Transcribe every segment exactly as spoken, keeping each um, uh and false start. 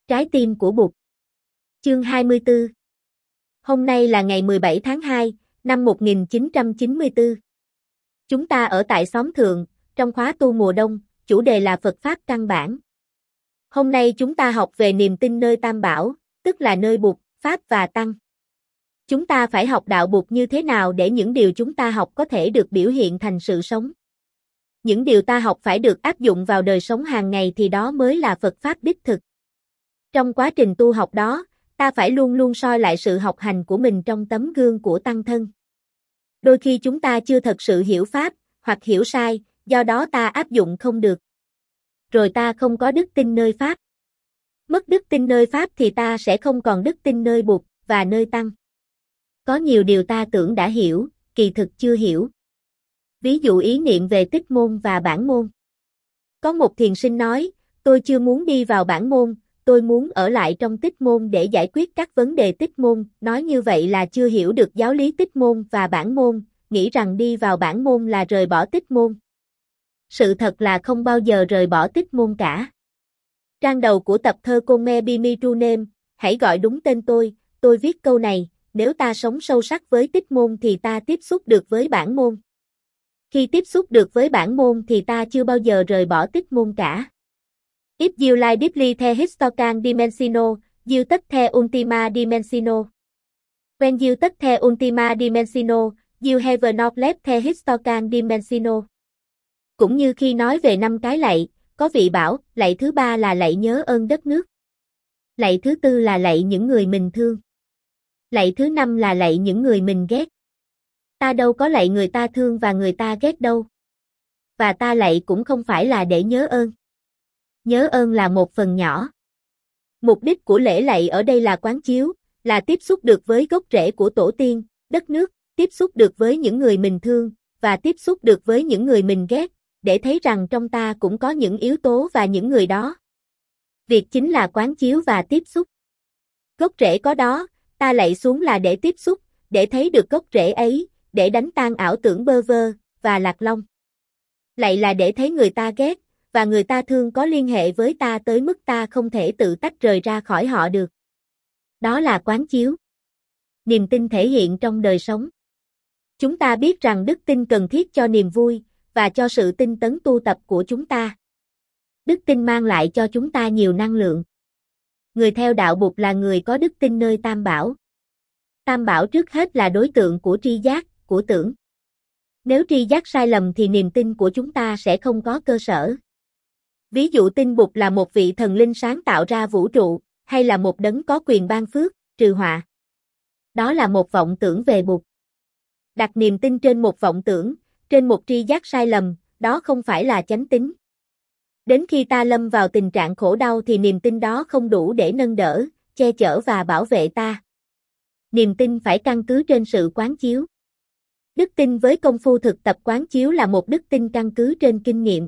Trái tim của Bụt. Chương hai mươi tư. Hôm nay là ngày mười bảy tháng hai, năm một nghìn chín trăm chín mươi tư. Chúng ta ở tại xóm Thượng, trong khóa tu mùa đông, chủ đề là Phật Pháp căn bản. Hôm nay chúng ta học về niềm tin nơi Tam Bảo, tức là nơi Bụt, Pháp và Tăng. Chúng ta phải học đạo Bụt như thế nào để những điều chúng ta học có thể được biểu hiện thành sự sống. Những điều ta học phải được áp dụng vào đời sống hàng ngày thì đó mới là Phật Pháp đích thực. Trong quá trình tu học đó, ta phải luôn luôn soi lại sự học hành của mình trong tấm gương của Tăng thân. Đôi khi chúng ta chưa thật sự hiểu Pháp, hoặc hiểu sai, do đó ta áp dụng không được. Rồi ta không có đức tin nơi Pháp. Mất đức tin nơi Pháp thì ta sẽ không còn đức tin nơi Bụt và nơi Tăng. Có nhiều điều ta tưởng đã hiểu, kỳ thực chưa hiểu. Ví dụ ý niệm về tích môn và bản môn. Có một thiền sinh nói, tôi chưa muốn đi vào bản môn, tôi muốn ở lại trong tích môn để giải quyết các vấn đề tích môn. Nói như vậy là chưa hiểu được giáo lý tích môn và bản môn, nghĩ rằng đi vào bản môn là rời bỏ tích môn. Sự thật là không bao giờ rời bỏ tích môn cả. Trang đầu của tập thơ Kome Bimi Trunem, hãy gọi đúng tên tôi, tôi viết câu này, nếu ta sống sâu sắc với tích môn thì ta tiếp xúc được với bản môn. Khi tiếp xúc được với bản môn thì ta chưa bao giờ rời bỏ tích môn cả. If you like deeply the historical dimension, you touch the ultima dimension. When you touch the ultima dimension, you have not left the historical dimension. Cũng như khi nói về năm cái lạy, có vị bảo, lạy thứ ba là lạy nhớ ơn đất nước. Lạy thứ tư là lạy những người mình thương. Lạy thứ năm là lạy những người mình ghét. Ta đâu có lạy người ta thương và người ta ghét đâu. Và ta lạy cũng không phải là để nhớ ơn. Nhớ ơn là một phần nhỏ. Mục đích của lễ lạy ở đây là quán chiếu, là tiếp xúc được với gốc rễ của tổ tiên, đất nước, tiếp xúc được với những người mình thương, và tiếp xúc được với những người mình ghét, để thấy rằng trong ta cũng có những yếu tố và những người đó. Việc chính là quán chiếu và tiếp xúc. Gốc rễ có đó, ta lạy xuống là để tiếp xúc, để thấy được gốc rễ ấy, để đánh tan ảo tưởng bơ vơ, và lạc long. Lạy là để thấy người ta ghét, và người ta thương có liên hệ với ta tới mức ta không thể tự tách rời ra khỏi họ được. Đó là quán chiếu. Niềm tin thể hiện trong đời sống. Chúng ta biết rằng đức tin cần thiết cho niềm vui, và cho sự tinh tấn tu tập của chúng ta. Đức tin mang lại cho chúng ta nhiều năng lượng. Người theo đạo Bụt là người có đức tin nơi Tam Bảo. Tam Bảo trước hết là đối tượng của tri giác, của tưởng. Nếu tri giác sai lầm thì niềm tin của chúng ta sẽ không có cơ sở. Ví dụ tin Bụt là một vị thần linh sáng tạo ra vũ trụ, hay là một đấng có quyền ban phước, trừ họa. Đó là một vọng tưởng về Bụt. Đặt niềm tin trên một vọng tưởng, trên một tri giác sai lầm, đó không phải là chánh tín. Đến khi ta lâm vào tình trạng khổ đau thì niềm tin đó không đủ để nâng đỡ, che chở và bảo vệ ta. Niềm tin phải căn cứ trên sự quán chiếu. Đức tin với công phu thực tập quán chiếu là một đức tin căn cứ trên kinh nghiệm.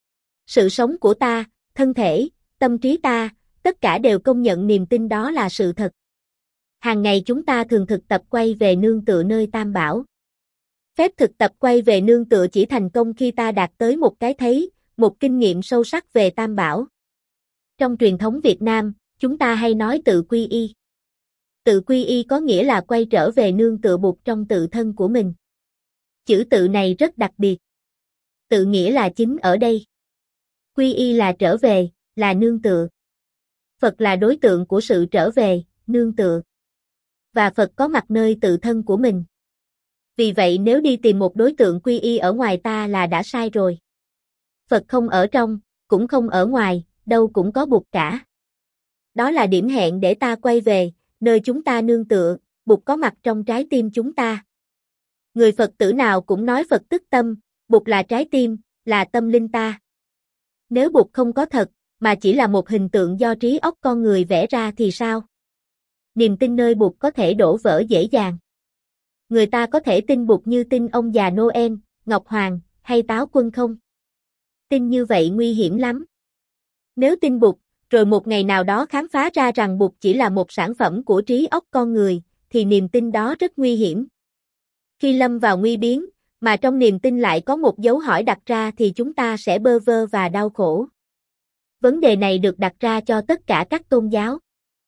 Sự sống của ta, thân thể, tâm trí ta, tất cả đều công nhận niềm tin đó là sự thật. Hàng ngày chúng ta thường thực tập quay về nương tựa nơi Tam Bảo. Phép thực tập quay về nương tựa chỉ thành công khi ta đạt tới một cái thấy, một kinh nghiệm sâu sắc về Tam Bảo. Trong truyền thống Việt Nam, chúng ta hay nói tự quy y. Tự quy y có nghĩa là quay trở về nương tựa Bụt trong tự thân của mình. Chữ tự này rất đặc biệt. Tự nghĩa là chính ở đây. Quy y là trở về, là nương tựa. Phật là đối tượng của sự trở về, nương tựa. Và Phật có mặt nơi tự thân của mình. Vì vậy nếu đi tìm một đối tượng quy y ở ngoài ta là đã sai rồi. Phật không ở trong, cũng không ở ngoài, đâu cũng có Bụt cả. Đó là điểm hẹn để ta quay về, nơi chúng ta nương tựa, Bụt có mặt trong trái tim chúng ta. Người Phật tử nào cũng nói Phật tức tâm, Bụt là trái tim, là tâm linh ta. Nếu Bụt không có thật, mà chỉ là một hình tượng do trí óc con người vẽ ra thì sao? Niềm tin nơi Bụt có thể đổ vỡ dễ dàng. Người ta có thể tin Bụt như tin ông già Noel, Ngọc Hoàng, hay Táo Quân không? Tin như vậy nguy hiểm lắm. Nếu tin Bụt, rồi một ngày nào đó khám phá ra rằng Bụt chỉ là một sản phẩm của trí óc con người, thì niềm tin đó rất nguy hiểm. Khi lâm vào nguy biến, mà trong niềm tin lại có một dấu hỏi đặt ra thì chúng ta sẽ bơ vơ và đau khổ. Vấn đề này được đặt ra cho tất cả các tôn giáo.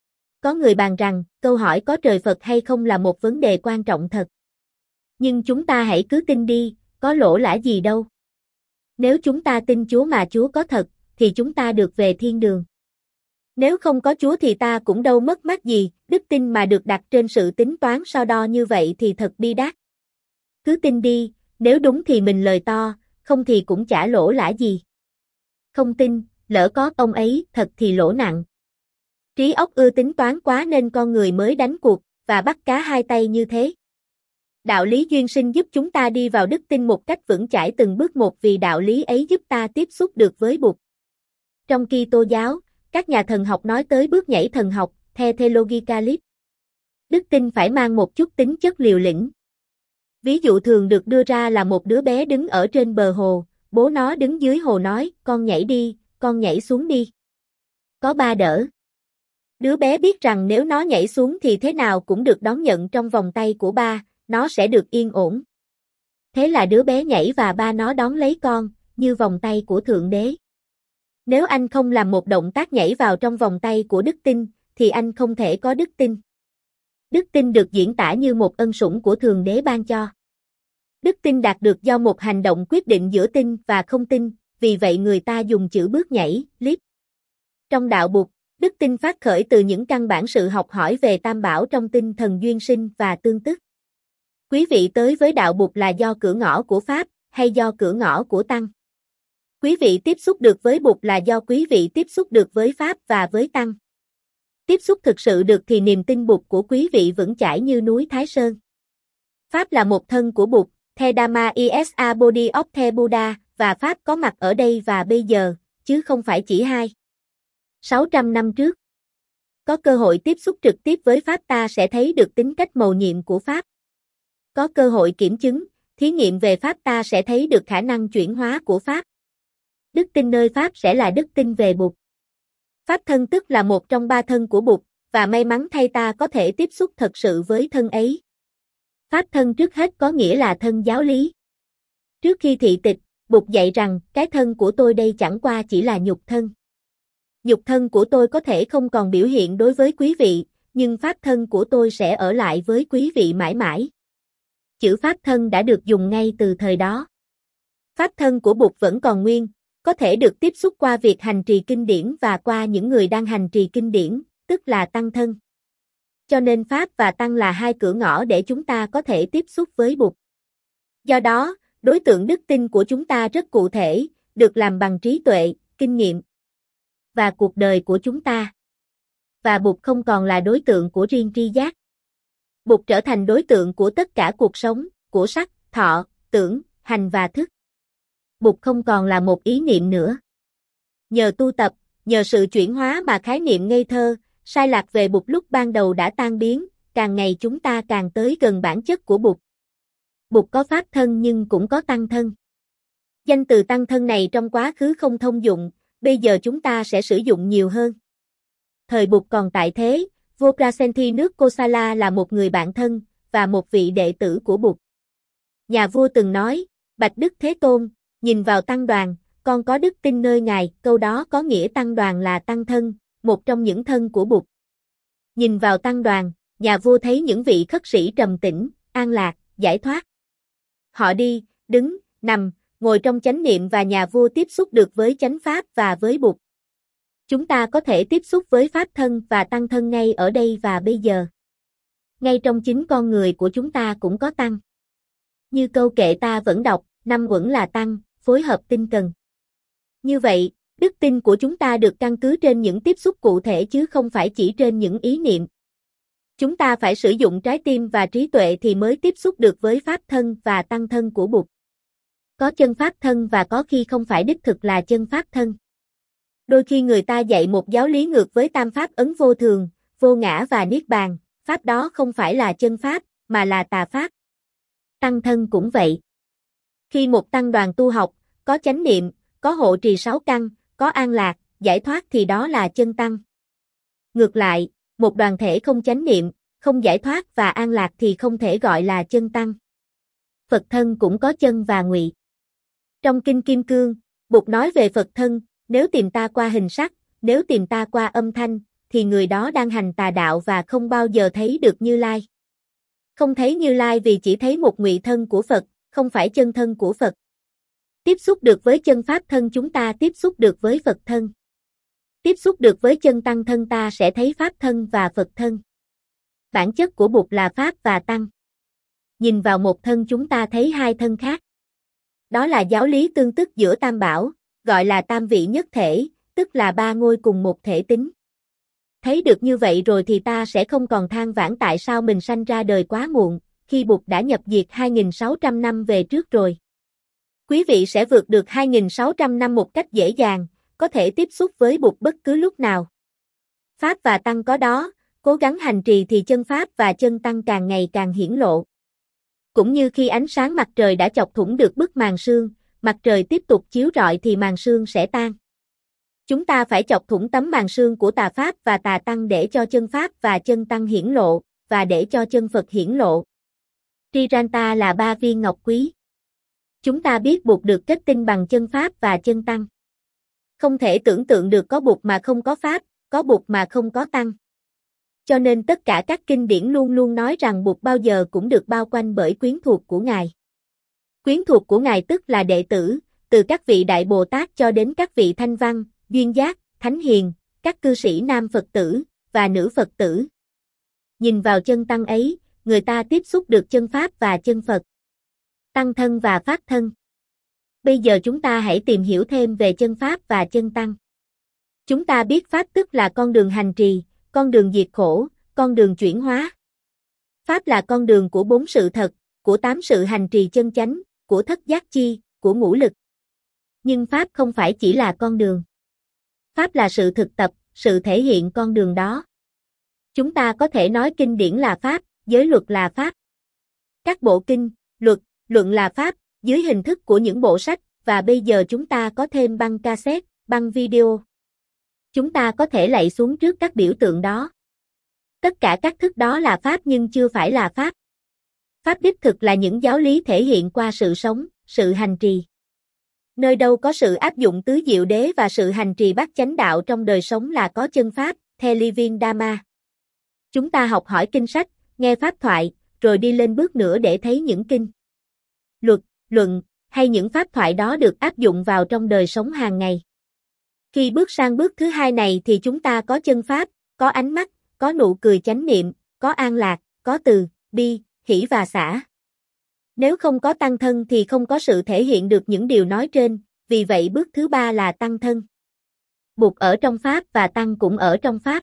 Có người bàn rằng, câu hỏi có trời Phật hay không là một vấn đề quan trọng thật. Nhưng chúng ta hãy cứ tin đi, có lỗ lã gì đâu. Nếu chúng ta tin Chúa mà Chúa có thật, thì chúng ta được về thiên đường. Nếu không có Chúa thì ta cũng đâu mất mát gì, đức tin mà được đặt trên sự tính toán so đo như vậy thì thật bi đát. Cứ tin đi, nếu đúng thì mình lời to, không thì cũng chả lỗ lã gì. Không tin, lỡ có ông ấy, thật thì lỗ nặng. Trí óc ưa tính toán quá nên con người mới đánh cuộc, và bắt cá hai tay như thế. Đạo lý duyên sinh giúp chúng ta đi vào đức tin một cách vững chãi từng bước một vì đạo lý ấy giúp ta tiếp xúc được với Bụt. Trong Kitô giáo, các nhà thần học nói tới bước nhảy thần học, The Theologicalis. Đức tin phải mang một chút tính chất liều lĩnh. Ví dụ thường được đưa ra là một đứa bé đứng ở trên bờ hồ, bố nó đứng dưới hồ nói, con nhảy đi, con nhảy xuống đi. Có ba đỡ. Đứa bé biết rằng nếu nó nhảy xuống thì thế nào cũng được đón nhận trong vòng tay của ba, nó sẽ được yên ổn. Thế là đứa bé nhảy và ba nó đón lấy con, như vòng tay của Thượng Đế. Nếu anh không làm một động tác nhảy vào trong vòng tay của đức tin, thì anh không thể có đức tin. Đức tin được diễn tả như một ân sủng của Thượng Đế ban cho. Đức tin đạt được do một hành động quyết định giữa tin và không tin, vì vậy người ta dùng chữ bước nhảy, leap. Trong đạo Bụt, đức tin phát khởi từ những căn bản sự học hỏi về Tam Bảo trong tinh thần duyên sinh và tương tức. Quý vị tới với đạo Bụt là do cửa ngõ của Pháp, hay do cửa ngõ của Tăng? Quý vị tiếp xúc được với Bụt là do quý vị tiếp xúc được với Pháp và với Tăng. Tiếp xúc thực sự được thì niềm tin Bụt của quý vị vững chãi như núi Thái Sơn. Pháp là một thân của Bụt, The Dhamma is a body of the Buddha, và Pháp có mặt ở đây và bây giờ, chứ không phải chỉ hai. sáu trăm năm trước. Có cơ hội tiếp xúc trực tiếp với Pháp ta sẽ thấy được tính cách mầu nhiệm của Pháp. Có cơ hội kiểm chứng, thí nghiệm về Pháp ta sẽ thấy được khả năng chuyển hóa của Pháp. Đức tin nơi Pháp sẽ là đức tin về Bụt. Pháp thân tức là một trong ba thân của Bụt, và may mắn thay ta có thể tiếp xúc thật sự với thân ấy. Pháp thân trước hết có nghĩa là thân giáo lý. Trước khi thị tịch, Bụt dạy rằng, cái thân của tôi đây chẳng qua chỉ là nhục thân. Nhục thân của tôi có thể không còn biểu hiện đối với quý vị, nhưng pháp thân của tôi sẽ ở lại với quý vị mãi mãi. Chữ pháp thân đã được dùng ngay từ thời đó. Pháp thân của Bụt vẫn còn nguyên, có thể được tiếp xúc qua việc hành trì kinh điển và qua những người đang hành trì kinh điển, tức là tăng thân. Cho nên Pháp và Tăng là hai cửa ngõ để chúng ta có thể tiếp xúc với Bụt. Do đó, đối tượng đức tin của chúng ta rất cụ thể, được làm bằng trí tuệ, kinh nghiệm và cuộc đời của chúng ta. Và Bụt không còn là đối tượng của riêng tri giác. Bụt trở thành đối tượng của tất cả cuộc sống, của sắc, thọ, tưởng, hành và thức. Bụt không còn là một ý niệm nữa. Nhờ tu tập, nhờ sự chuyển hóa mà khái niệm ngây thơ, sai lạc về Bụt lúc ban đầu đã tan biến, càng ngày chúng ta càng tới gần bản chất của Bụt. Bụt có pháp thân nhưng cũng có tăng thân. Danh từ tăng thân này trong quá khứ không thông dụng, bây giờ chúng ta sẽ sử dụng nhiều hơn. Thời Bụt còn tại thế, vua Prasenti nước Kosala là một người bạn thân, và một vị đệ tử của Bụt. Nhà vua từng nói, Bạch Đức Thế Tôn, nhìn vào tăng đoàn, con có đức tin nơi Ngài, câu đó có nghĩa tăng đoàn là tăng thân, một trong những thân của Bụt. Nhìn vào tăng đoàn, nhà vua thấy những vị khất sĩ trầm tĩnh, an lạc, giải thoát. Họ đi, đứng, nằm, ngồi trong chánh niệm và nhà vua tiếp xúc được với chánh pháp và với Bụt. Chúng ta có thể tiếp xúc với pháp thân và tăng thân ngay ở đây và bây giờ. Ngay trong chính con người của chúng ta cũng có tăng. Như câu kệ ta vẫn đọc, năm uẩn là tăng, phối hợp tinh cần. Như vậy, đức tin của chúng ta được căn cứ trên những tiếp xúc cụ thể chứ không phải chỉ trên những ý niệm. Chúng ta phải sử dụng trái tim và trí tuệ thì mới tiếp xúc được với pháp thân và tăng thân của Bụt. Có chân pháp thân và có khi không phải đích thực là chân pháp thân. Đôi khi người ta dạy một giáo lý ngược với tam pháp ấn vô thường, vô ngã và niết bàn, pháp đó không phải là chân pháp, mà là tà pháp. Tăng thân cũng vậy. Khi một tăng đoàn tu học, có chánh niệm, có hộ trì sáu căn, có an lạc, giải thoát thì đó là chân tăng. Ngược lại, một đoàn thể không chánh niệm, không giải thoát và an lạc thì không thể gọi là chân tăng. Phật thân cũng có chân và ngụy. Trong Kinh Kim Cương, Bụt nói về Phật thân, Nếu tìm ta qua hình sắc, nếu tìm ta qua âm thanh, thì người đó đang hành tà đạo và không bao giờ thấy được Như Lai. Không thấy Như Lai vì chỉ thấy một ngụy thân của Phật, không phải chân thân của Phật. Tiếp xúc được với chân Pháp thân chúng ta tiếp xúc được với Phật thân. Tiếp xúc được với chân Tăng thân ta sẽ thấy Pháp thân và Phật thân. Bản chất của Bụt là Pháp và Tăng. Nhìn vào một thân chúng ta thấy hai thân khác. Đó là giáo lý tương tức giữa Tam Bảo, gọi là tam vị nhất thể, tức là ba ngôi cùng một thể tính. Thấy được như vậy rồi thì ta sẽ không còn than vãn tại sao mình sanh ra đời quá muộn, khi Bụt đã nhập diệt hai nghìn sáu trăm năm về trước rồi. Quý vị sẽ vượt được hai nghìn sáu trăm năm một cách dễ dàng, có thể tiếp xúc với Bụt bất cứ lúc nào. Pháp và Tăng có đó, cố gắng hành trì thì chân Pháp và chân Tăng càng ngày càng hiển lộ. Cũng như khi ánh sáng mặt trời đã chọc thủng được bức màn sương, mặt trời tiếp tục chiếu rọi thì màn sương sẽ tan. Chúng ta phải chọc thủng tấm màn sương của tà Pháp và tà Tăng để cho chân Pháp và chân Tăng hiển lộ, và để cho chân Phật hiển lộ. Triranta là ba viên ngọc quý. Chúng ta biết Bụt được kết tinh bằng chân Pháp và chân Tăng. Không thể tưởng tượng được có Bụt mà không có Pháp, có Bụt mà không có Tăng. Cho nên tất cả các kinh điển luôn luôn nói rằng Bụt bao giờ cũng được bao quanh bởi quyến thuộc của Ngài. Quyến thuộc của Ngài tức là đệ tử, từ các vị Đại Bồ Tát cho đến các vị Thanh Văn, Duyên Giác, Thánh Hiền, các cư sĩ nam Phật tử, và nữ Phật tử. Nhìn vào chân Tăng ấy, người ta tiếp xúc được chân Pháp và chân Phật. Tăng thân và Pháp thân. Bây giờ chúng ta hãy tìm hiểu thêm về chân Pháp và chân Tăng. Chúng ta biết Pháp tức là con đường hành trì, con đường diệt khổ, con đường chuyển hóa. Pháp là con đường của bốn sự thật, của tám sự hành trì chân chánh, của thất giác chi, của ngũ lực. Nhưng Pháp không phải chỉ là con đường. Pháp là sự thực tập, sự thể hiện con đường đó. Chúng ta có thể nói kinh điển là Pháp, giới luật là Pháp. Các bộ kinh, luật, luận là Pháp, dưới hình thức của những bộ sách, và bây giờ chúng ta có thêm băng cassette, băng video. Chúng ta có thể lạy xuống trước các biểu tượng đó. Tất cả các thức đó là Pháp nhưng chưa phải là Pháp. Pháp đích thực là những giáo lý thể hiện qua sự sống, sự hành trì. Nơi đâu có sự áp dụng tứ diệu đế và sự hành trì bát chánh đạo trong đời sống là có chân Pháp, the living Dharma. Chúng ta học hỏi kinh sách, nghe pháp thoại, rồi đi lên bước nữa để thấy những kinh, luật, luận, hay những pháp thoại đó được áp dụng vào trong đời sống hàng ngày. Khi bước sang bước thứ hai này thì chúng ta có chân Pháp, có ánh mắt, có nụ cười chánh niệm, có an lạc, có từ, bi, hỷ và xả. Nếu không có tăng thân thì không có sự thể hiện được những điều nói trên, vì vậy bước thứ ba là tăng thân. Bụt ở trong Pháp và Tăng cũng ở trong Pháp.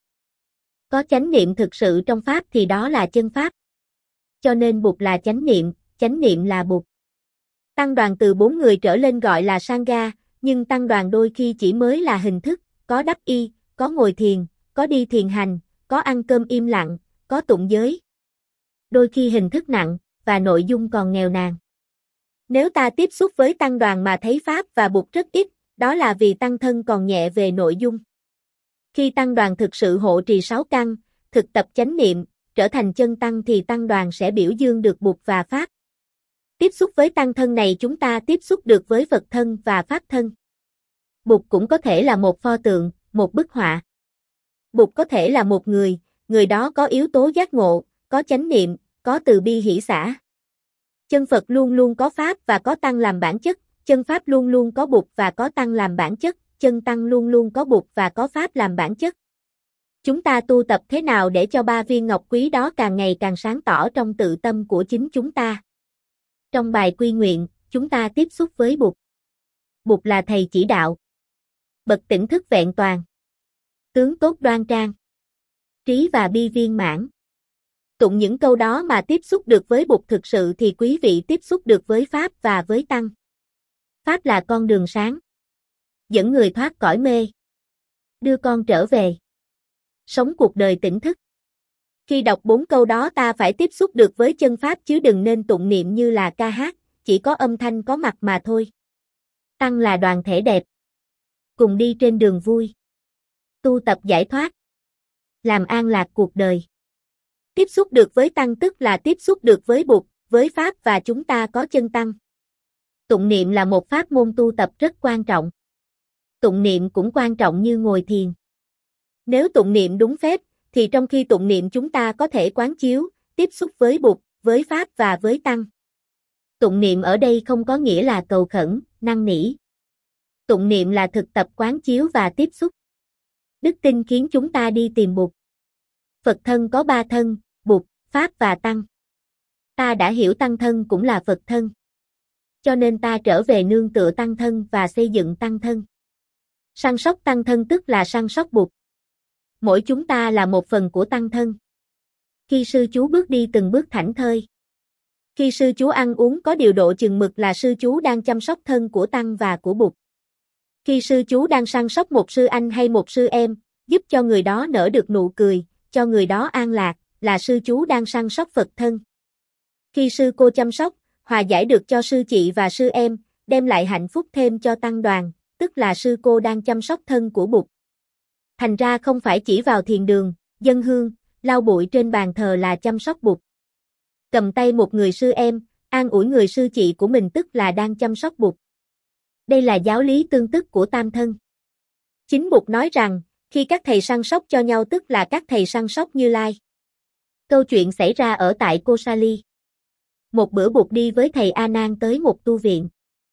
Có chánh niệm thực sự trong Pháp thì đó là chân Pháp. Cho nên Bụt là chánh niệm, chánh niệm là Bụt. Tăng đoàn từ bốn người trở lên gọi là Sangha, nhưng tăng đoàn đôi khi chỉ mới là hình thức, có đắp y, có ngồi thiền, có đi thiền hành, có ăn cơm im lặng, có tụng giới. Đôi khi hình thức nặng, và nội dung còn nghèo nàn. Nếu ta tiếp xúc với tăng đoàn mà thấy Pháp và Bụt rất ít, đó là vì tăng thân còn nhẹ về nội dung. Khi tăng đoàn thực sự hộ trì sáu căn, thực tập chánh niệm, trở thành chân tăng thì tăng đoàn sẽ biểu dương được Bụt và Pháp. Tiếp xúc với tăng thân này chúng ta tiếp xúc được với Phật thân và Pháp thân. Bụt cũng có thể là một pho tượng, một bức họa. Bụt có thể là một người, người đó có yếu tố giác ngộ, có chánh niệm, có từ bi hỷ xả. Chân Phật luôn luôn có Pháp và có Tăng làm bản chất, chân Pháp luôn luôn có Bụt và có Tăng làm bản chất, chân Tăng luôn luôn có Bụt và có Pháp làm bản chất. Chúng ta tu tập thế nào để cho ba viên ngọc quý đó càng ngày càng sáng tỏ trong tự tâm của chính chúng ta? Trong bài quy nguyện, chúng ta tiếp xúc với Bụt. Bụt là thầy chỉ đạo. Bậc tỉnh thức vẹn toàn. Tướng tốt đoan trang. Trí và bi viên mãn. Tụng những câu đó mà tiếp xúc được với Bụt thực sự thì quý vị tiếp xúc được với Pháp và với Tăng. Pháp là con đường sáng. Dẫn người thoát cõi mê. Đưa con trở về. Sống cuộc đời tỉnh thức. Khi đọc bốn câu đó ta phải tiếp xúc được với chân Pháp chứ đừng nên tụng niệm như là ca hát, chỉ có âm thanh có mặt mà thôi. Tăng là đoàn thể đẹp. Cùng đi trên đường vui. Tu tập giải thoát. Làm an lạc cuộc đời. Tiếp xúc được với Tăng tức là tiếp xúc được với Bụt, với Pháp và chúng ta có chân Tăng. Tụng niệm là một pháp môn tu tập rất quan trọng. Tụng niệm cũng quan trọng như ngồi thiền. Nếu tụng niệm đúng phép, thì trong khi tụng niệm chúng ta có thể quán chiếu, tiếp xúc với Bụt, với Pháp và với Tăng. Tụng niệm ở đây không có nghĩa là cầu khẩn, năn nỉ. Tụng niệm là thực tập quán chiếu và tiếp xúc. Đức tin khiến chúng ta đi tìm Bụt. Phật thân có ba thân, Bụt, Pháp và Tăng. Ta đã hiểu Tăng thân cũng là Phật thân. Cho nên ta trở về nương tựa Tăng thân và xây dựng Tăng thân. Săn sóc Tăng thân tức là săn sóc Bụt. Mỗi chúng ta là một phần của Tăng thân. Khi sư chú bước đi từng bước thảnh thơi. Khi sư chú ăn uống có điều độ chừng mực là sư chú đang chăm sóc thân của Tăng và của Bụt. Khi sư chú đang săn sóc một sư anh hay một sư em, giúp cho người đó nở được nụ cười, cho người đó an lạc, là sư chú đang săn sóc Phật thân. Khi sư cô chăm sóc, hòa giải được cho sư chị và sư em, đem lại hạnh phúc thêm cho tăng đoàn, tức là sư cô đang chăm sóc thân của Bụt. Thành ra không phải chỉ vào thiền đường, dâng hương, lau bụi trên bàn thờ là chăm sóc Bụt. Cầm tay một người sư em, an ủi người sư chị của mình tức là đang chăm sóc Bụt. Đây là giáo lý tương tức của tam thân. Chính Bụt nói rằng, khi các thầy săn sóc cho nhau tức là các thầy săn sóc Như Lai. Câu chuyện xảy ra ở tại Kosali. Một bữa Bụt đi với thầy A Nan tới một tu viện.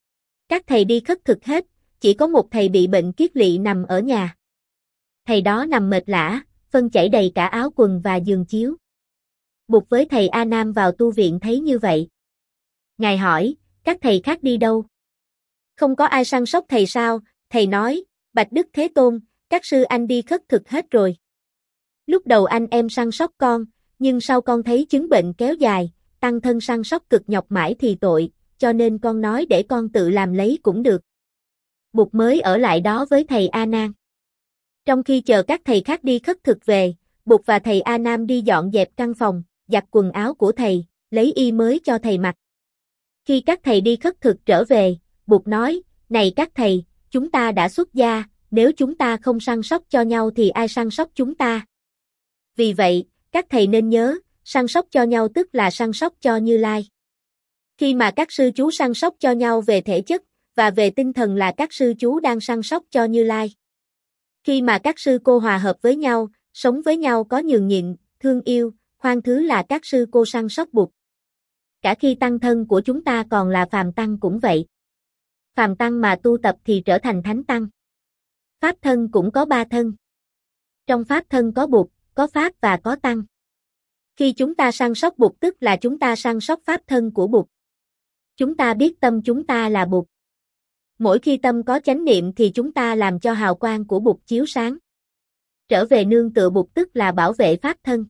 Các thầy đi khất thực hết, chỉ có một thầy bị bệnh kiết lỵ nằm ở nhà. Thầy đó nằm mệt lả, phân chảy đầy cả áo quần và giường chiếu. Bụt với thầy A Nan vào tu viện thấy như vậy. Ngài hỏi, các thầy khác đi đâu? Không có ai săn sóc thầy sao? Thầy nói, bạch Đức Thế Tôn, các sư anh đi khất thực hết rồi. Lúc đầu anh em săn sóc con, nhưng sau con thấy chứng bệnh kéo dài, tăng thân săn sóc cực nhọc mãi thì tội, cho nên con nói để con tự làm lấy cũng được. Bụt mới ở lại đó với thầy A Nan. Trong khi chờ các thầy khác đi khất thực về, Bụt và thầy A Nan đi dọn dẹp căn phòng, giặt quần áo của thầy, lấy y mới cho thầy mặc. Khi các thầy đi khất thực trở về, Bụt nói, này các thầy, chúng ta đã xuất gia, nếu chúng ta không săn sóc cho nhau thì ai săn sóc chúng ta? Vì vậy, các thầy nên nhớ, săn sóc cho nhau tức là săn sóc cho Như Lai. Khi mà các sư chú săn sóc cho nhau về thể chất, và về tinh thần là các sư chú đang săn sóc cho Như Lai. Khi mà các sư cô hòa hợp với nhau, sống với nhau có nhường nhịn, thương yêu, khoan thứ là các sư cô săn sóc Bụt. Cả khi tăng thân của chúng ta còn là phàm tăng cũng vậy. Phàm tăng mà tu tập thì trở thành thánh tăng. Pháp thân cũng có ba thân. Trong pháp thân có Bụt, có Pháp và có Tăng. Khi chúng ta săn sóc Bụt tức là chúng ta săn sóc pháp thân của Bụt. Chúng ta biết tâm chúng ta là Bụt. Mỗi khi tâm có chánh niệm thì chúng ta làm cho hào quang của Bụt chiếu sáng. Trở về nương tựa Bụt tức là bảo vệ pháp thân.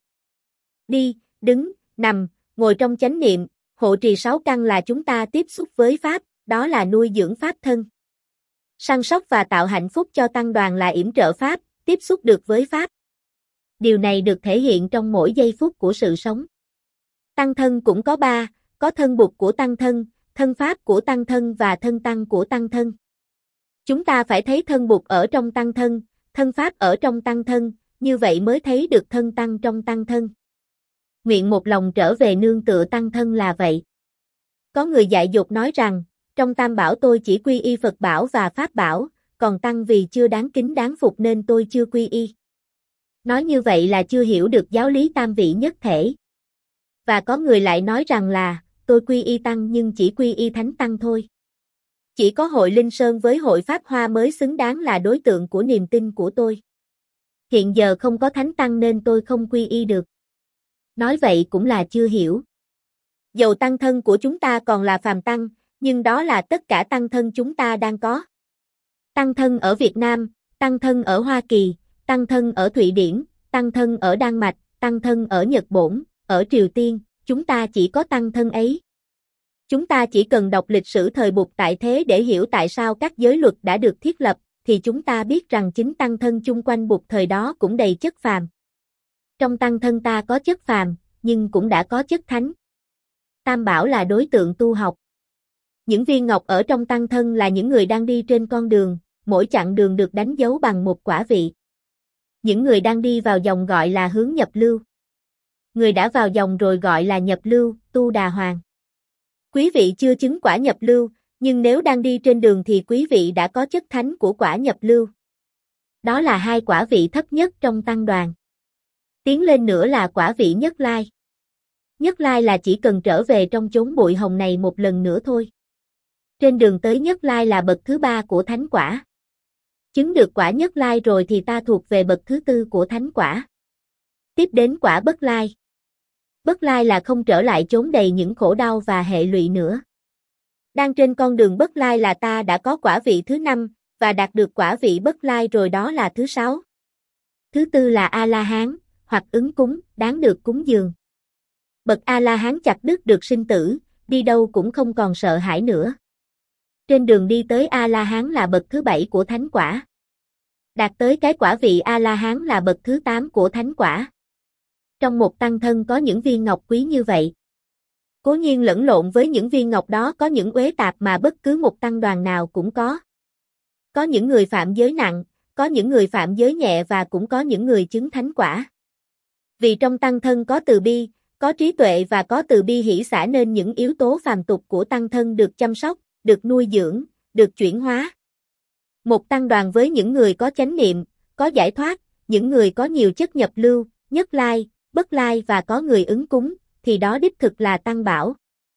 Đi, đứng, nằm, ngồi trong chánh niệm, hộ trì sáu căn là chúng ta tiếp xúc với Pháp, đó là nuôi dưỡng pháp thân. Săn sóc và tạo hạnh phúc cho tăng đoàn là yểm trợ Pháp, tiếp xúc được với Pháp. Điều này được thể hiện trong mỗi giây phút của sự sống. Tăng thân cũng có ba, có thân Bụt của tăng thân, thân Pháp của tăng thân và thân Tăng của tăng thân. Chúng ta phải thấy thân Bụt ở trong tăng thân, thân Pháp ở trong tăng thân, như vậy mới thấy được thân Tăng trong tăng thân. Nguyện một lòng trở về nương tựa tăng thân là vậy. Có người dại dột nói rằng, trong Tam Bảo tôi chỉ quy y Phật Bảo và Pháp Bảo, còn Tăng vì chưa đáng kính đáng phục nên tôi chưa quy y. Nói như vậy là chưa hiểu được giáo lý tam vị nhất thể. Và có người lại nói rằng là, tôi quy y Tăng nhưng chỉ quy y Thánh Tăng thôi. Chỉ có hội Linh Sơn với hội Pháp Hoa mới xứng đáng là đối tượng của niềm tin của tôi. Hiện giờ không có Thánh Tăng nên tôi không quy y được. Nói vậy cũng là chưa hiểu. Dầu tăng thân của chúng ta còn là phàm tăng, nhưng đó là tất cả tăng thân chúng ta đang có. Tăng thân ở Việt Nam, tăng thân ở Hoa Kỳ, tăng thân ở Thụy Điển, tăng thân ở Đan Mạch, tăng thân ở Nhật Bổn, ở Triều Tiên, chúng ta chỉ có tăng thân ấy. Chúng ta chỉ cần đọc lịch sử thời Bụt tại thế để hiểu tại sao các giới luật đã được thiết lập, thì chúng ta biết rằng chính tăng thân chung quanh Bụt thời đó cũng đầy chất phàm. Trong tăng thân ta có chất phàm, nhưng cũng đã có chất thánh. Tam Bảo là đối tượng tu học. Những viên ngọc ở trong tăng thân là những người đang đi trên con đường, mỗi chặng đường được đánh dấu bằng một quả vị. Những người đang đi vào dòng gọi là hướng nhập lưu. Người đã vào dòng rồi gọi là nhập lưu, tu đà hoàng. Quý vị chưa chứng quả nhập lưu, Nhưng nếu đang đi trên đường thì quý vị đã có chất thánh của quả nhập lưu. Đó là hai quả vị thấp nhất trong tăng đoàn. Tiến lên nữa là quả vị nhất lai. Nhất lai là chỉ cần trở về trong chốn bụi hồng này một lần nữa thôi. Trên đường tới nhất lai là bậc thứ ba của thánh quả. Chứng được quả nhất lai rồi thì ta thuộc về bậc thứ tư của thánh quả. Tiếp đến quả bất lai. Bất lai là không trở lại chốn đầy những khổ đau và hệ lụy nữa. Đang trên con đường bất lai là ta đã có quả vị thứ năm, và đạt được quả vị bất lai rồi, đó là thứ sáu. Thứ tư là A-la-hán, hoặc ứng cúng, đáng được cúng dường. Bậc A-la-hán chặt đứt được sinh tử, đi đâu cũng không còn sợ hãi nữa. Trên đường đi tới A-la-hán là bậc thứ bảy của thánh quả. Đạt tới cái quả vị A-la-hán là bậc thứ tám của thánh quả. Trong một tăng thân có những viên ngọc quý như vậy. Cố nhiên lẫn lộn với những viên ngọc đó có những uế tạp mà bất cứ một tăng đoàn nào cũng có. Có những người phạm giới nặng, có những người phạm giới nhẹ và cũng có những người chứng thánh quả. Vì trong tăng thân có từ bi, có trí tuệ và có từ bi hỷ xả nên những yếu tố phàm tục của tăng thân được chăm sóc, được nuôi dưỡng, được chuyển hóa. Một tăng đoàn với những người có chánh niệm, có giải thoát, những người có nhiều chất nhập lưu, nhất lai, bất lai và có người ứng cúng, thì đó đích thực là tăng bảo.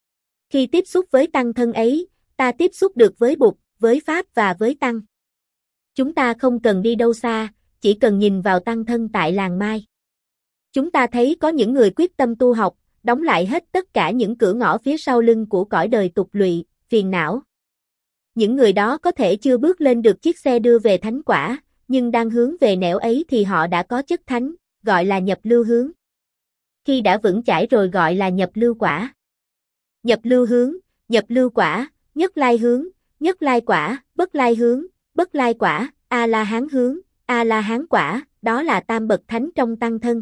Khi tiếp xúc với tăng thân ấy, ta tiếp xúc được với Bụt, với Pháp và với Tăng. Chúng ta không cần đi đâu xa, chỉ cần nhìn vào tăng thân tại làng Mai. Chúng ta thấy có những người quyết tâm tu học, đóng lại hết tất cả những cửa ngõ phía sau lưng của cõi đời tục lụy, phiền não. Những người đó có thể chưa bước lên được chiếc xe đưa về thánh quả, nhưng đang hướng về nẻo ấy thì họ đã có chất thánh, gọi là nhập lưu hướng. Khi đã vững chãi rồi gọi là nhập lưu quả. Nhập lưu hướng, nhập lưu quả, nhất lai hướng, nhất lai quả, bất lai hướng, bất lai quả, A-la-hán hướng, A-la-hán quả, đó là tam bậc thánh trong tăng thân.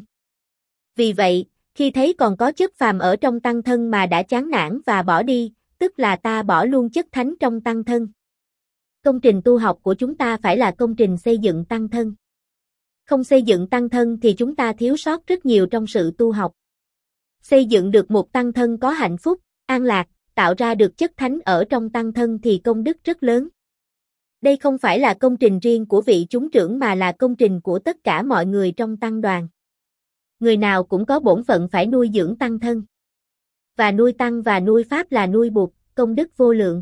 Vì vậy, khi thấy còn có chất phàm ở trong tăng thân mà đã chán nản và bỏ đi, tức là ta bỏ luôn chất thánh trong tăng thân. Công trình tu học của chúng ta phải là công trình xây dựng tăng thân. Không xây dựng tăng thân thì chúng ta thiếu sót rất nhiều trong sự tu học. Xây dựng được một tăng thân có hạnh phúc, an lạc, tạo ra được chất thánh ở trong tăng thân thì công đức rất lớn. Đây không phải là công trình riêng của vị chúng trưởng mà là công trình của tất cả mọi người trong tăng đoàn. Người nào cũng có bổn phận phải nuôi dưỡng tăng thân. Và nuôi tăng và nuôi pháp là nuôi Bụt, công đức vô lượng.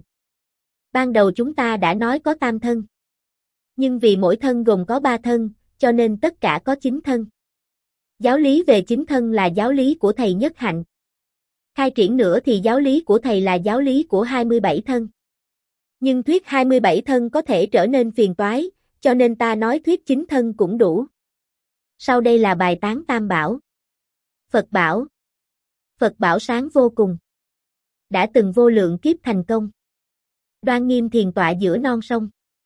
Ban đầu chúng ta đã nói có tam thân. Nhưng vì mỗi thân gồm có ba thân, cho nên tất cả có chín thân. Giáo lý về chín thân là giáo lý của Thầy Nhất Hạnh. Khai triển nữa thì giáo lý của Thầy là giáo lý của hai mươi bảy thân. Nhưng thuyết hai mươi bảy thân có thể trở nên phiền toái, cho nên ta nói thuyết chín thân cũng đủ. Sau đây là bài tán Tam Bảo. Phật bảo. Phật bảo sáng vô cùng. Đã từng vô lượng kiếp thành công. Đoan nghiêm thiền tọa giữa non sông.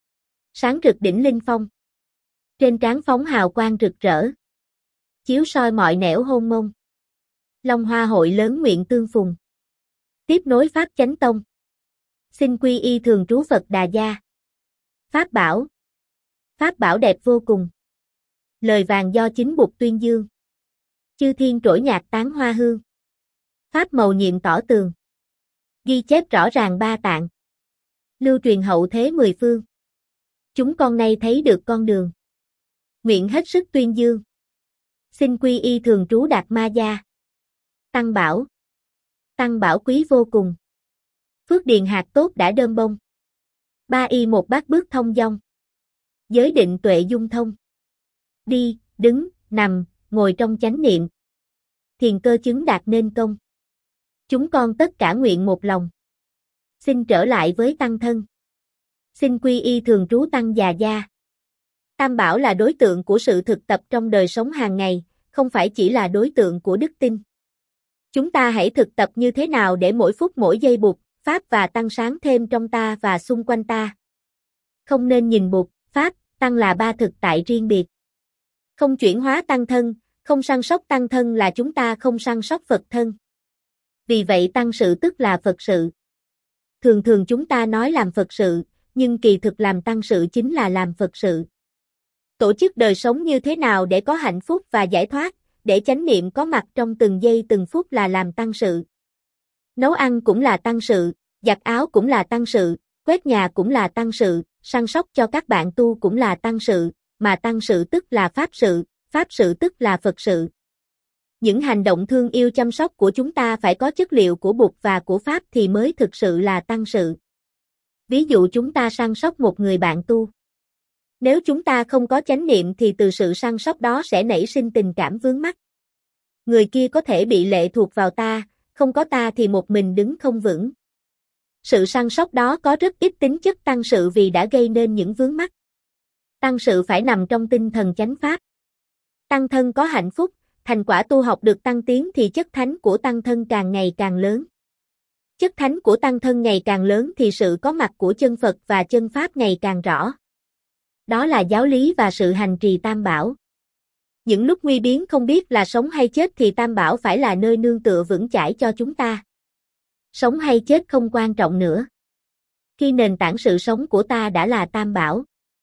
Sáng rực đỉnh linh phong. Trên trán phóng hào quang rực rỡ. Chiếu soi mọi nẻo hôn môn. Long hoa hội lớn nguyện tương phùng. Tiếp nối Pháp Chánh Tông. Xin quy y thường trú Phật Đà Gia. Pháp bảo. Pháp bảo đẹp vô cùng. Lời vàng do chính Bụt tuyên dương. Chư thiên trỗi nhạc tán hoa hương. Pháp màu nhiệm tỏ tường. Ghi chép rõ ràng ba tạng. Lưu truyền hậu thế mười phương. Chúng con nay thấy được con đường. Nguyện hết sức tuyên dương. Xin quy y thường trú Đạt Ma Gia. Tăng bảo. Tăng bảo quý vô cùng. Phước điền hạt tốt đã đơm bông. Ba y một bát bước thông dong. Giới định tuệ dung thông. Đi, đứng, nằm, ngồi trong chánh niệm. Thiền cơ chứng đạt nên công. Chúng con tất cả nguyện một lòng. Xin trở lại với tăng thân. Xin quy y thường trú Tăng Già Gia. Tam bảo là đối tượng của sự thực tập trong đời sống hàng ngày, không phải chỉ là đối tượng của đức tin. Chúng ta hãy thực tập như thế nào để mỗi phút mỗi giây Bụt, Pháp và Tăng sáng thêm trong ta và xung quanh ta. Không nên nhìn Bụt, Pháp, Tăng là ba thực tại riêng biệt. Không chuyển hóa tăng thân, không săn sóc tăng thân là chúng ta không săn sóc Phật thân. Vì vậy tăng sự tức là Phật sự. Thường thường chúng ta nói làm Phật sự, nhưng kỳ thực làm tăng sự chính là làm Phật sự. Tổ chức đời sống như thế nào để có hạnh phúc và giải thoát, để chánh niệm có mặt trong từng giây từng phút là làm tăng sự. Nấu ăn cũng là tăng sự, giặt áo cũng là tăng sự, quét nhà cũng là tăng sự, săn sóc cho các bạn tu cũng là tăng sự, mà tăng sự tức là pháp sự, pháp sự tức là Phật sự. Những hành động thương yêu chăm sóc của chúng ta phải có chất liệu của Bụt và của Pháp thì mới thực sự là tăng sự. Ví dụ chúng ta săn sóc một người bạn tu. Nếu chúng ta không có chánh niệm thì từ sự săn sóc đó sẽ nảy sinh tình cảm vướng mắc. Người kia có thể bị lệ thuộc vào ta, không có ta thì một mình đứng không vững. Sự săn sóc đó có rất ít tính chất tăng sự vì đã gây nên những vướng mắc. Tăng sự phải nằm trong tinh thần chánh pháp. Tăng thân có hạnh phúc, thành quả tu học được tăng tiến thì chất thánh của tăng thân càng ngày càng lớn. Chất thánh của tăng thân ngày càng lớn thì sự có mặt của chân Phật và chân Pháp ngày càng rõ. Đó là giáo lý và sự hành trì Tam Bảo. Những lúc nguy biến không biết là sống hay chết thì Tam Bảo phải là nơi nương tựa vững chãi cho chúng ta. Sống hay chết không quan trọng nữa. Khi nền tảng sự sống của ta đã là Tam Bảo.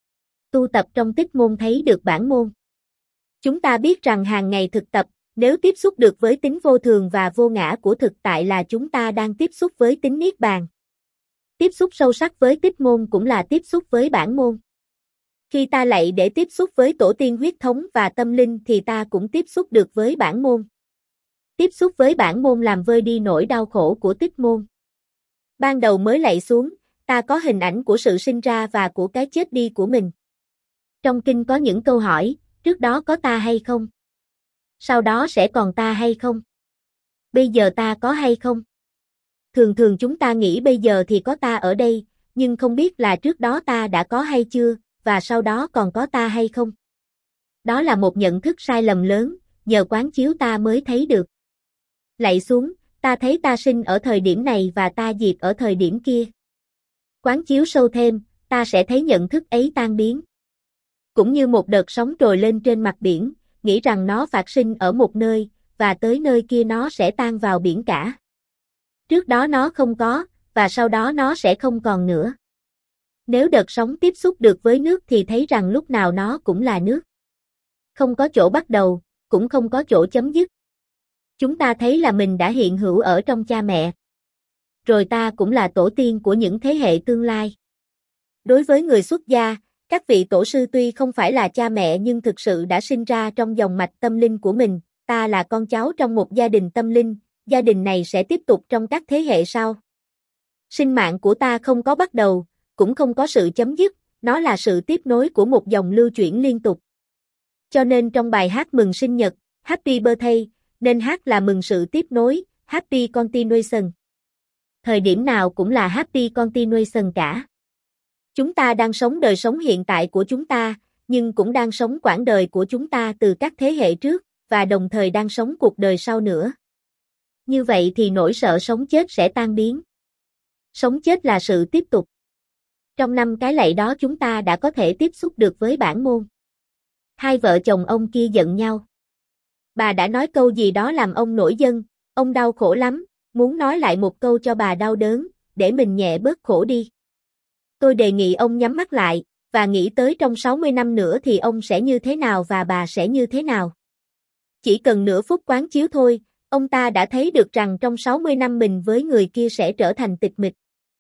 Tu tập trong tích môn thấy được bản môn. Chúng ta biết rằng hàng ngày thực tập, nếu tiếp xúc được với tính vô thường và vô ngã của thực tại là chúng ta đang tiếp xúc với tính niết bàn. Tiếp xúc sâu sắc với tích môn cũng là tiếp xúc với bản môn. Khi ta lạy để tiếp xúc với tổ tiên huyết thống và tâm linh thì ta cũng tiếp xúc được với bản môn. Tiếp xúc với bản môn làm vơi đi nỗi đau khổ của tích môn. Ban đầu mới lạy xuống, ta có hình ảnh của sự sinh ra và của cái chết đi của mình. Trong kinh có những câu hỏi, trước đó có ta hay không? Sau đó sẽ còn ta hay không? Bây giờ ta có hay không? Thường thường chúng ta nghĩ bây giờ thì có ta ở đây, nhưng không biết là trước đó ta đã có hay chưa, và sau đó còn có ta hay không? Đó là một nhận thức sai lầm lớn, nhờ quán chiếu ta mới thấy được. Lạy xuống, ta thấy ta sinh ở thời điểm này và ta diệt ở thời điểm kia. Quán chiếu sâu thêm, ta sẽ thấy nhận thức ấy tan biến. Cũng như một đợt sóng trồi lên trên mặt biển, nghĩ rằng nó phát sinh ở một nơi, và tới nơi kia nó sẽ tan vào biển cả. Trước đó nó không có, và sau đó nó sẽ không còn nữa. Nếu đợt sóng tiếp xúc được với nước thì thấy rằng lúc nào nó cũng là nước. Không có chỗ bắt đầu, cũng không có chỗ chấm dứt. Chúng ta thấy là mình đã hiện hữu ở trong cha mẹ. Rồi ta cũng là tổ tiên của những thế hệ tương lai. Đối với người xuất gia, các vị tổ sư tuy không phải là cha mẹ nhưng thực sự đã sinh ra trong dòng mạch tâm linh của mình. Ta là con cháu trong một gia đình tâm linh, gia đình này sẽ tiếp tục trong các thế hệ sau. Sinh mạng của ta không có bắt đầu, cũng không có sự chấm dứt, nó là sự tiếp nối của một dòng lưu chuyển liên tục. Cho nên trong bài hát mừng sinh nhật, Happy Birthday, nên hát là mừng sự tiếp nối, Happy Continuation. Thời điểm nào cũng là Happy Continuation cả. Chúng ta đang sống đời sống hiện tại của chúng ta, nhưng cũng đang sống quãng đời của chúng ta từ các thế hệ trước, và đồng thời đang sống cuộc đời sau nữa. Như vậy thì nỗi sợ sống chết sẽ tan biến. Sống chết là sự tiếp tục. Trong năm cái lạy đó chúng ta đã có thể tiếp xúc được với bản môn. Hai vợ chồng ông kia giận nhau. Bà đã nói câu gì đó làm ông nổi giận, ông đau khổ lắm, muốn nói lại một câu cho bà đau đớn, để mình nhẹ bớt khổ đi. Tôi đề nghị ông nhắm mắt lại, và nghĩ tới trong sáu mươi năm nữa thì ông sẽ như thế nào và bà sẽ như thế nào. Chỉ cần nửa phút quán chiếu thôi, ông ta đã thấy được rằng trong sáu mươi năm mình với người kia sẽ trở thành tịch mịch.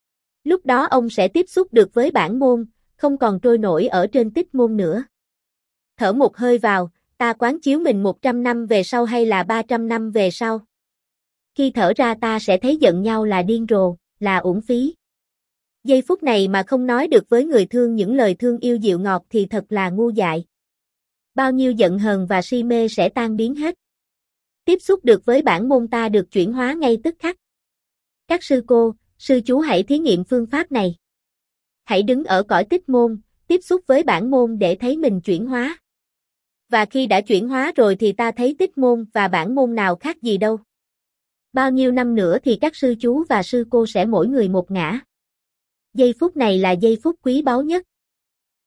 Lúc đó ông sẽ tiếp xúc được với bản môn, không còn trôi nổi ở trên tích môn nữa. Thở một hơi vào, ta quán chiếu mình một trăm năm về sau hay là ba trăm năm về sau. Khi thở ra ta sẽ thấy giận nhau là điên rồ, là uổng phí. Giây phút này mà không nói được với người thương những lời thương yêu dịu ngọt thì thật là ngu dại. Bao nhiêu giận hờn và si mê sẽ tan biến hết. Tiếp xúc được với bản môn ta được chuyển hóa ngay tức khắc. Các sư cô, sư chú hãy thí nghiệm phương pháp này. Hãy đứng ở cõi tích môn, tiếp xúc với bản môn để thấy mình chuyển hóa. Và khi đã chuyển hóa rồi thì ta thấy tích môn và bản môn nào khác gì đâu. Bao nhiêu năm nữa thì các sư chú và sư cô sẽ mỗi người một ngã. Giây phút này là giây phút quý báu nhất.